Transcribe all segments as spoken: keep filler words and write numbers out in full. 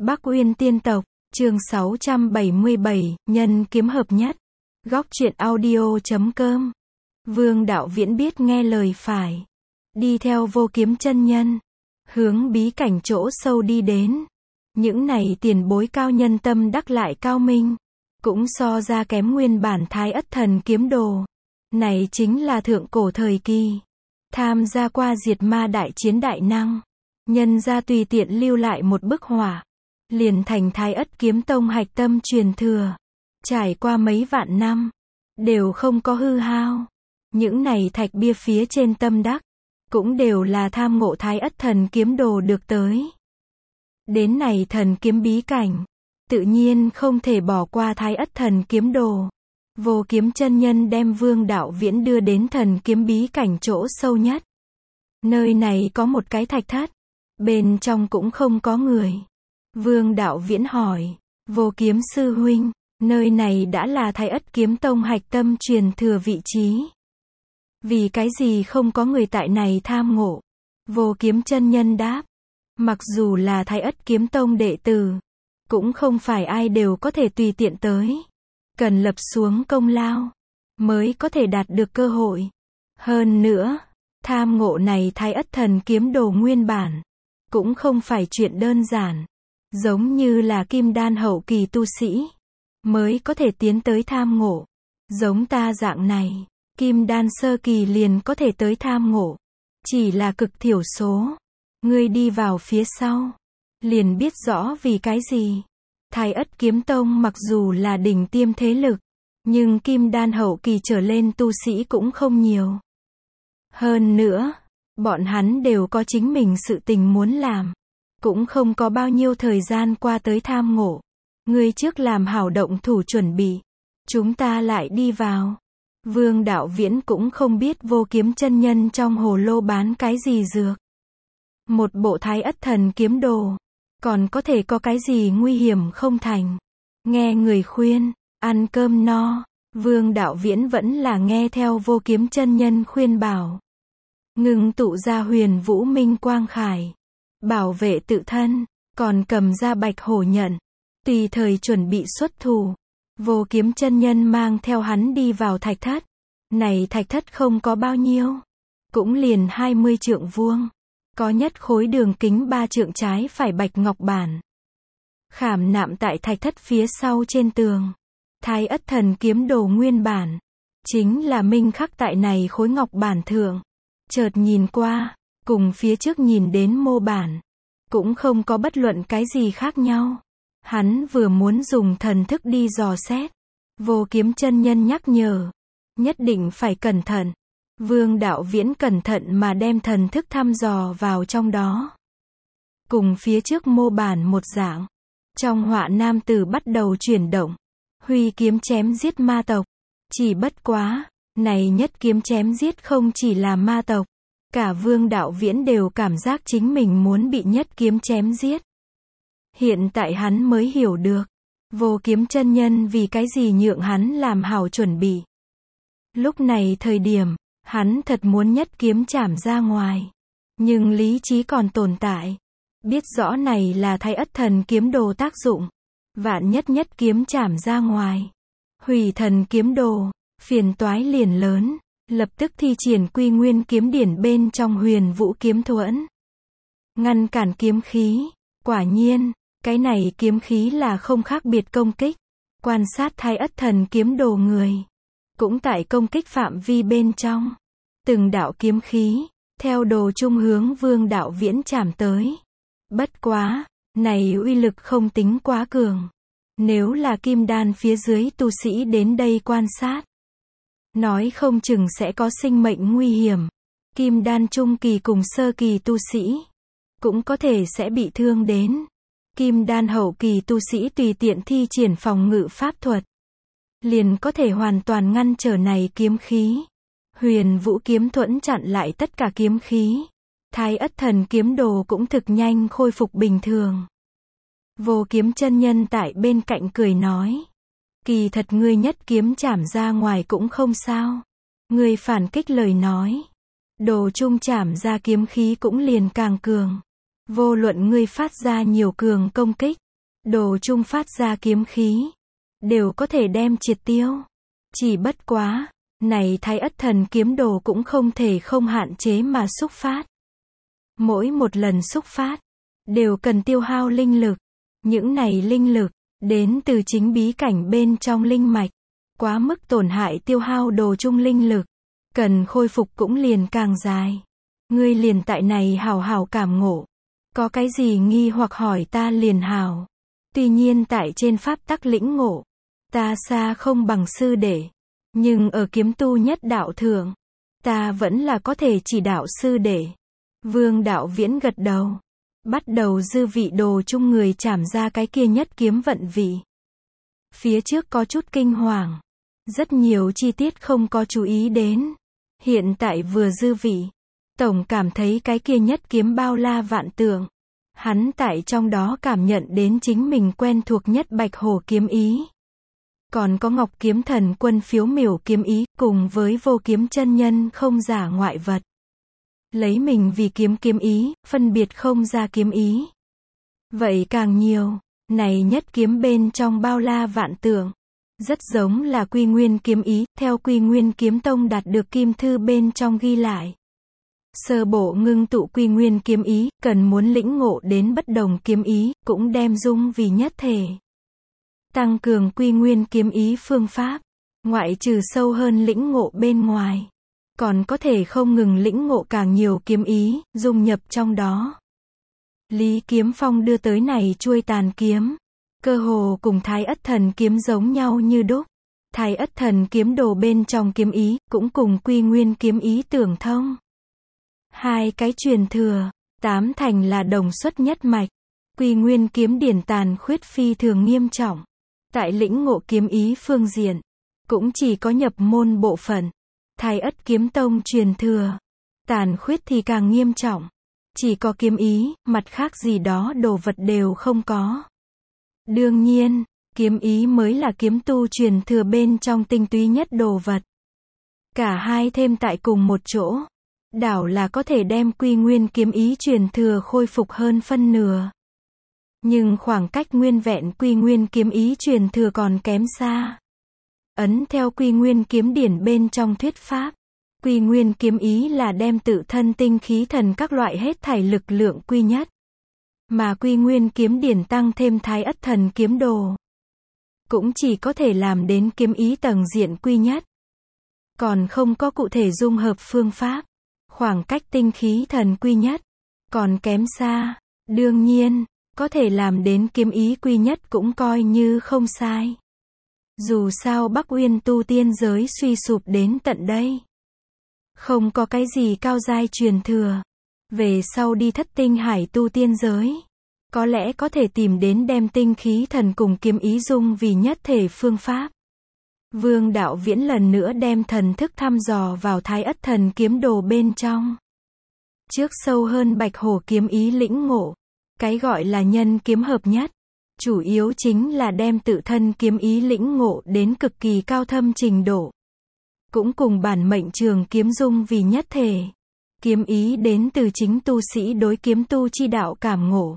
Bắc Uyên Tiên Tộc, chương sáu trăm bảy mươi bảy, nhân kiếm hợp nhất. Góc truyện audio chấm com. Vương Đạo Viễn biết nghe lời phải. Đi theo Vô Kiếm chân nhân. Hướng bí cảnh chỗ sâu đi đến. Những này tiền bối cao nhân tâm đắc lại cao minh. Cũng so ra kém nguyên bản Thái Ất Thần Kiếm Đồ. Này chính là thượng cổ thời kỳ. Tham gia qua diệt ma đại chiến đại năng. Nhân ra tùy tiện lưu lại một bức họa. Liền thành Thái Ất Kiếm Tông hạch tâm truyền thừa. Trải qua mấy vạn năm. Đều không có hư hao. Những này thạch bia phía trên tâm đắc. Cũng đều là tham ngộ Thái Ất Thần Kiếm Đồ được tới. Đến này thần kiếm bí cảnh. Tự nhiên không thể bỏ qua Thái Ất Thần Kiếm Đồ. Vô Kiếm chân nhân đem Vương Đạo Viễn đưa đến thần kiếm bí cảnh chỗ sâu nhất. Nơi này có một cái thạch thất. Bên trong cũng không có người. Vương Đạo Viễn hỏi. Vô Kiếm sư huynh, nơi này đã là Thái Ất Kiếm Tông hạch tâm truyền thừa vị trí. Vì cái gì không có người tại này tham ngộ? Vô Kiếm chân nhân đáp. Mặc dù là Thái Ất Kiếm Tông đệ tử, cũng không phải ai đều có thể tùy tiện tới. Cần lập xuống công lao, mới có thể đạt được cơ hội. Hơn nữa, tham ngộ này Thái Ất Thần Kiếm Đồ nguyên bản, cũng không phải chuyện đơn giản. Giống như là kim đan hậu kỳ tu sĩ, mới có thể tiến tới tham ngộ. Giống ta dạng này, kim đan sơ kỳ liền có thể tới tham ngộ. Chỉ là cực thiểu số. Ngươi đi vào phía sau, liền biết rõ vì cái gì. Thái Ất Kiếm Tông mặc dù là đỉnh tiêm thế lực, nhưng kim đan hậu kỳ trở lên tu sĩ cũng không nhiều. Hơn nữa, bọn hắn đều có chính mình sự tình muốn làm. Cũng không có bao nhiêu thời gian qua tới tham ngộ. Ngươi trước làm hảo động thủ chuẩn bị. Chúng ta lại đi vào. Vương Đạo Viễn cũng không biết Vô Kiếm chân nhân trong hồ lô bán cái gì dược. Một bộ Thái Ất Thần Kiếm Đồ. Còn có thể có cái gì nguy hiểm không thành. Nghe người khuyên, ăn cơm no. Vương Đạo Viễn vẫn là nghe theo Vô Kiếm chân nhân khuyên bảo. Ngừng tụ ra huyền vũ minh quang khải. Bảo vệ tự thân, còn cầm ra bạch hổ nhận. Tùy thời chuẩn bị xuất thủ. Vô Kiếm chân nhân mang theo hắn đi vào thạch thất. Này thạch thất không có bao nhiêu. Cũng liền hai mươi trượng vuông. Có nhất khối đường kính ba trượng trái phải bạch ngọc bản. Khảm nạm tại thạch thất phía sau trên tường. Thái Ất Thần Kiếm Đồ nguyên bản. Chính là minh khắc tại này khối ngọc bản thượng. Chợt nhìn qua, cùng phía trước nhìn đến mô bản. Cũng không có bất luận cái gì khác nhau. Hắn vừa muốn dùng thần thức đi dò xét. Vô Kiếm chân nhân nhắc nhở. Nhất định phải cẩn thận. Vương Đạo Viễn cẩn thận mà đem thần thức thăm dò vào trong đó. Cùng phía trước mô bản một dạng. Trong họa nam tử bắt đầu chuyển động. Huy kiếm chém giết ma tộc. Chỉ bất quá, này nhất kiếm chém giết không chỉ là ma tộc. Cả Vương Đạo Viễn đều cảm giác chính mình muốn bị nhất kiếm chém giết. Hiện tại hắn mới hiểu được. Vô Kiếm chân nhân vì cái gì nhượng hắn làm hảo chuẩn bị. Lúc này thời điểm, hắn thật muốn nhất kiếm chảm ra ngoài. Nhưng lý trí còn tồn tại. Biết rõ này là Thái Ất Thần Kiếm Đồ tác dụng. Vạn nhất nhất kiếm chảm ra ngoài. Hủy Thần Kiếm Đồ, phiền toái liền lớn. Lập tức thi triển Quy Nguyên kiếm điển bên trong Huyền Vũ kiếm thuẫn. Ngăn cản kiếm khí. Quả nhiên, cái này kiếm khí là không khác biệt công kích. Quan sát Thái Ất Thần Kiếm Đồ người. Cũng tại công kích phạm vi bên trong. Từng đạo kiếm khí, theo đồ trung hướng Vương Đạo Viễn chạm tới. Bất quá, này uy lực không tính quá cường. Nếu là kim đan phía dưới tu sĩ đến đây quan sát. Nói không chừng sẽ có sinh mệnh nguy hiểm. Kim đan trung kỳ cùng sơ kỳ tu sĩ. Cũng có thể sẽ bị thương đến. Kim đan hậu kỳ tu sĩ tùy tiện thi triển phòng ngự pháp thuật. Liền có thể hoàn toàn ngăn trở này kiếm khí. Huyền Vũ kiếm thuẫn chặn lại tất cả kiếm khí. Thái Ất Thần Kiếm Đồ cũng thực nhanh khôi phục bình thường. Vô Kiếm chân nhân tại bên cạnh cười nói. Kỳ thật ngươi nhất kiếm chảm ra ngoài cũng không sao. Ngươi phản kích lời nói. Đồ trung chảm ra kiếm khí cũng liền càng cường. Vô luận ngươi phát ra nhiều cường công kích. đồ chung phát ra kiếm khí, đều có thể đem triệt tiêu. Chỉ bất quá, này Thái Ất Thần kiếm đồ cũng không thể không hạn chế mà xúc phát. Mỗi một lần xúc phát, đều cần tiêu hao linh lực. Những này linh lực, đến từ chính bí cảnh bên trong linh mạch. Quá mức tổn hại tiêu hao đồ chung linh lực, cần khôi phục cũng liền càng dài. Ngươi liền tại này hào hào cảm ngộ. Có cái gì nghi hoặc hỏi ta liền hào. Tuy nhiên tại trên pháp tắc lĩnh ngộ, ta xa không bằng sư đệ. Nhưng ở kiếm tu nhất đạo thượng, ta vẫn là có thể chỉ đạo sư đệ. Vương Đạo Viễn gật đầu. Bắt đầu dư vị đồ chung người chảm ra cái kia nhất kiếm vận vị. Phía trước có chút kinh hoàng. Rất nhiều chi tiết không có chú ý đến. Hiện tại vừa dư vị. Tổng cảm thấy cái kia nhất kiếm bao la vạn tượng. Hắn tại trong đó cảm nhận đến chính mình quen thuộc nhất Bạch Hổ kiếm ý. Còn có Ngọc Kiếm Thần Quân phiếu miểu kiếm ý, cùng với Vô Kiếm chân nhân không giả ngoại vật. Lấy mình vì kiếm kiếm ý, phân biệt không ra kiếm ý. Vậy càng nhiều, này nhất kiếm bên trong bao la vạn tượng. Rất giống là Quy Nguyên kiếm ý, theo Quy Nguyên kiếm tông đạt được kim thư bên trong ghi lại. Sơ bộ ngưng tụ Quy Nguyên kiếm ý, cần muốn lĩnh ngộ đến bất đồng kiếm ý, cũng đem dung vì nhất thể. Tăng cường Quy Nguyên kiếm ý phương pháp, ngoại trừ sâu hơn lĩnh ngộ bên ngoài, còn có thể không ngừng lĩnh ngộ càng nhiều kiếm ý, dung nhập trong đó. Lý Kiếm Phong đưa tới này chuôi tàn kiếm, cơ hồ cùng Thái Ất Thần kiếm giống nhau như đúc. Thái Ất Thần kiếm đồ bên trong kiếm ý, cũng cùng Quy Nguyên kiếm ý tưởng thông. Hai cái truyền thừa, tám thành là đồng xuất nhất mạch. Quy Nguyên kiếm điển tàn khuyết phi thường nghiêm trọng. Tại lĩnh ngộ kiếm ý phương diện, cũng chỉ có nhập môn bộ phận. Thái Ất kiếm tông truyền thừa, tàn khuyết thì càng nghiêm trọng. Chỉ có kiếm ý, mặt khác gì đó đồ vật đều không có. Đương nhiên, kiếm ý mới là kiếm tu truyền thừa bên trong tinh túy nhất đồ vật. Cả hai thêm tại cùng một chỗ, đảo là có thể đem Quy Nguyên kiếm ý truyền thừa khôi phục hơn phân nửa. Nhưng khoảng cách nguyên vẹn Quy Nguyên kiếm ý truyền thừa còn kém xa. Ấn theo Quy Nguyên kiếm điển bên trong thuyết pháp, Quy Nguyên kiếm ý là đem tự thân tinh khí thần các loại hết thảy lực lượng quy nhất. Mà Quy Nguyên kiếm điển tăng thêm Thái Ất Thần kiếm đồ, cũng chỉ có thể làm đến kiếm ý tầng diện quy nhất. Còn không có cụ thể dung hợp phương pháp. Khoảng cách tinh khí thần quy nhất, còn kém xa. Đương nhiên, có thể làm đến kiếm ý quy nhất cũng coi như không sai. Dù sao Bắc Uyên tu tiên giới suy sụp đến tận đây, không có cái gì cao giai truyền thừa. Về sau đi thất tinh hải tu tiên giới, có lẽ có thể tìm đến đem tinh khí thần cùng kiếm ý dung vì nhất thể phương pháp. Vương Đạo Viễn lần nữa đem thần thức thăm dò vào Thái Ất Thần kiếm đồ bên trong. Trước sâu hơn Bạch Hổ kiếm ý lĩnh ngộ, cái gọi là nhân kiếm hợp nhất, chủ yếu chính là đem tự thân kiếm ý lĩnh ngộ đến cực kỳ cao thâm trình độ. Cũng cùng bản mệnh trường kiếm dung vì nhất thể. Kiếm ý đến từ chính tu sĩ đối kiếm tu chi đạo cảm ngộ.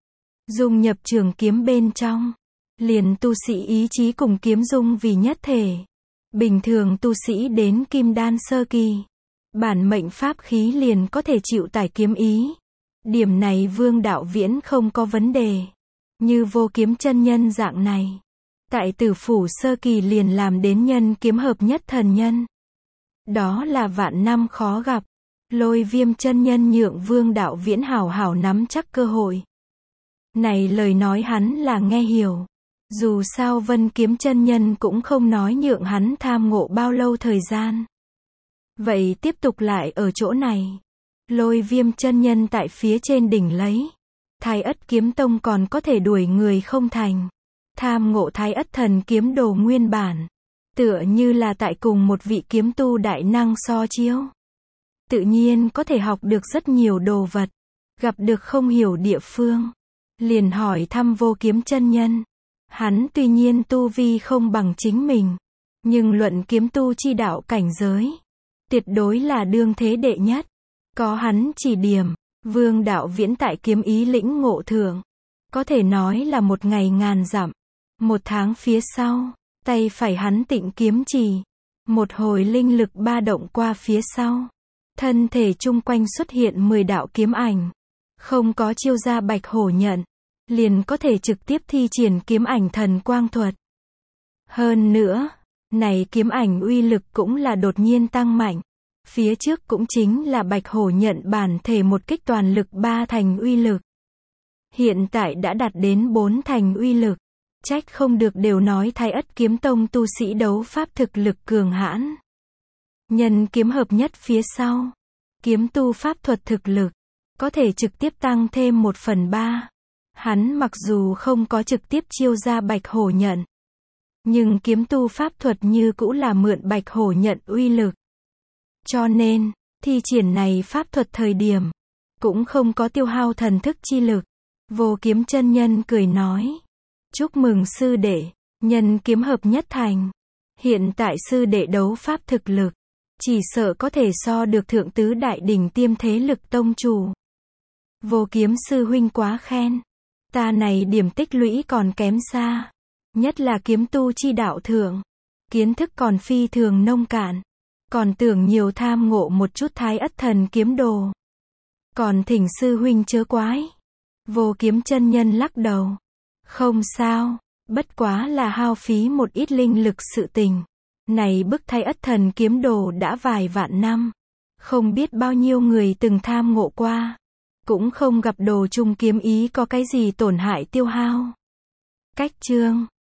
Dung nhập trường kiếm bên trong, liền tu sĩ ý chí cùng kiếm dung vì nhất thể. Bình thường tu sĩ đến kim đan sơ kỳ, bản mệnh pháp khí liền có thể chịu tải kiếm ý. Điểm này Vương Đạo Viễn không có vấn đề. Như Vô Kiếm chân nhân dạng này, tại Tử Phủ sơ kỳ liền làm đến nhân kiếm hợp nhất thần nhân. Đó là vạn năm khó gặp. Lôi Viêm chân nhân nhượng Vương Đạo Viễn hảo hảo nắm chắc cơ hội. Này lời nói hắn là nghe hiểu. Dù sao Vân Kiếm chân nhân cũng không nói nhượng hắn tham ngộ bao lâu thời gian. Vậy tiếp tục lại ở chỗ này. Lôi Viêm chân nhân tại phía trên đỉnh lấy. Thái Ất kiếm tông còn có thể đuổi người không thành. Tham ngộ Thái Ất thần kiếm đồ nguyên bản. Tựa như là tại cùng một vị kiếm tu đại năng so chiếu. Tự nhiên có thể học được rất nhiều đồ vật. Gặp được không hiểu địa phương, liền hỏi thăm Vô Kiếm chân nhân. Hắn tuy nhiên tu vi không bằng chính mình, nhưng luận kiếm tu chi đạo cảnh giới, tuyệt đối là đương thế đệ nhất. Có hắn chỉ điểm, Vương Đạo Viễn tại kiếm ý lĩnh ngộ thượng, Có thể nói là một ngày ngàn dặm. Một tháng phía sau, tay phải hắn tịnh kiếm chỉ. Một hồi linh lực ba động qua phía sau. Thân thể chung quanh xuất hiện mười đạo kiếm ảnh. Không có chiêu ra bạch hổ nhận. Liền có thể trực tiếp thi triển kiếm ảnh thần quang thuật. Hơn nữa, này kiếm ảnh uy lực cũng là đột nhiên tăng mạnh. Phía trước cũng chính là bạch hổ nhận bản thể một kích toàn lực ba thành uy lực. Hiện tại đã đạt đến bốn thành uy lực. Trách không được đều nói Thái Ất kiếm tông tu sĩ đấu pháp thực lực cường hãn. Nhân kiếm hợp nhất phía sau. Kiếm tu pháp thuật thực lực. Có thể trực tiếp tăng thêm một phần ba. Hắn mặc dù không có trực tiếp chiêu ra bạch hổ nhận. Nhưng kiếm tu pháp thuật như cũ là mượn bạch hổ nhận uy lực. Cho nên, thi triển này pháp thuật thời điểm. Cũng không có tiêu hao thần thức chi lực. Vô Kiếm chân nhân cười nói. Chúc mừng sư đệ, nhân kiếm hợp nhất thành. Hiện tại sư đệ đấu pháp thực lực. Chỉ sợ có thể so được thượng tứ đại đỉnh tiêm thế lực tông chủ. Vô Kiếm sư huynh quá khen. Ta này điểm tích lũy còn kém xa. Nhất là kiếm tu chi đạo thượng. Kiến thức còn phi thường nông cạn. Còn tưởng nhiều tham ngộ một chút Thái Ất thần kiếm đồ. Còn thỉnh sư huynh chớ quái. Vô Kiếm chân nhân lắc đầu. Không sao, bất quá là hao phí một ít linh lực sự tình. Này bức Thái Ất thần kiếm đồ đã vài vạn năm. Không biết bao nhiêu người từng tham ngộ qua. Cũng không gặp đồ chung kiếm ý có cái gì tổn hại tiêu hao. Cách chương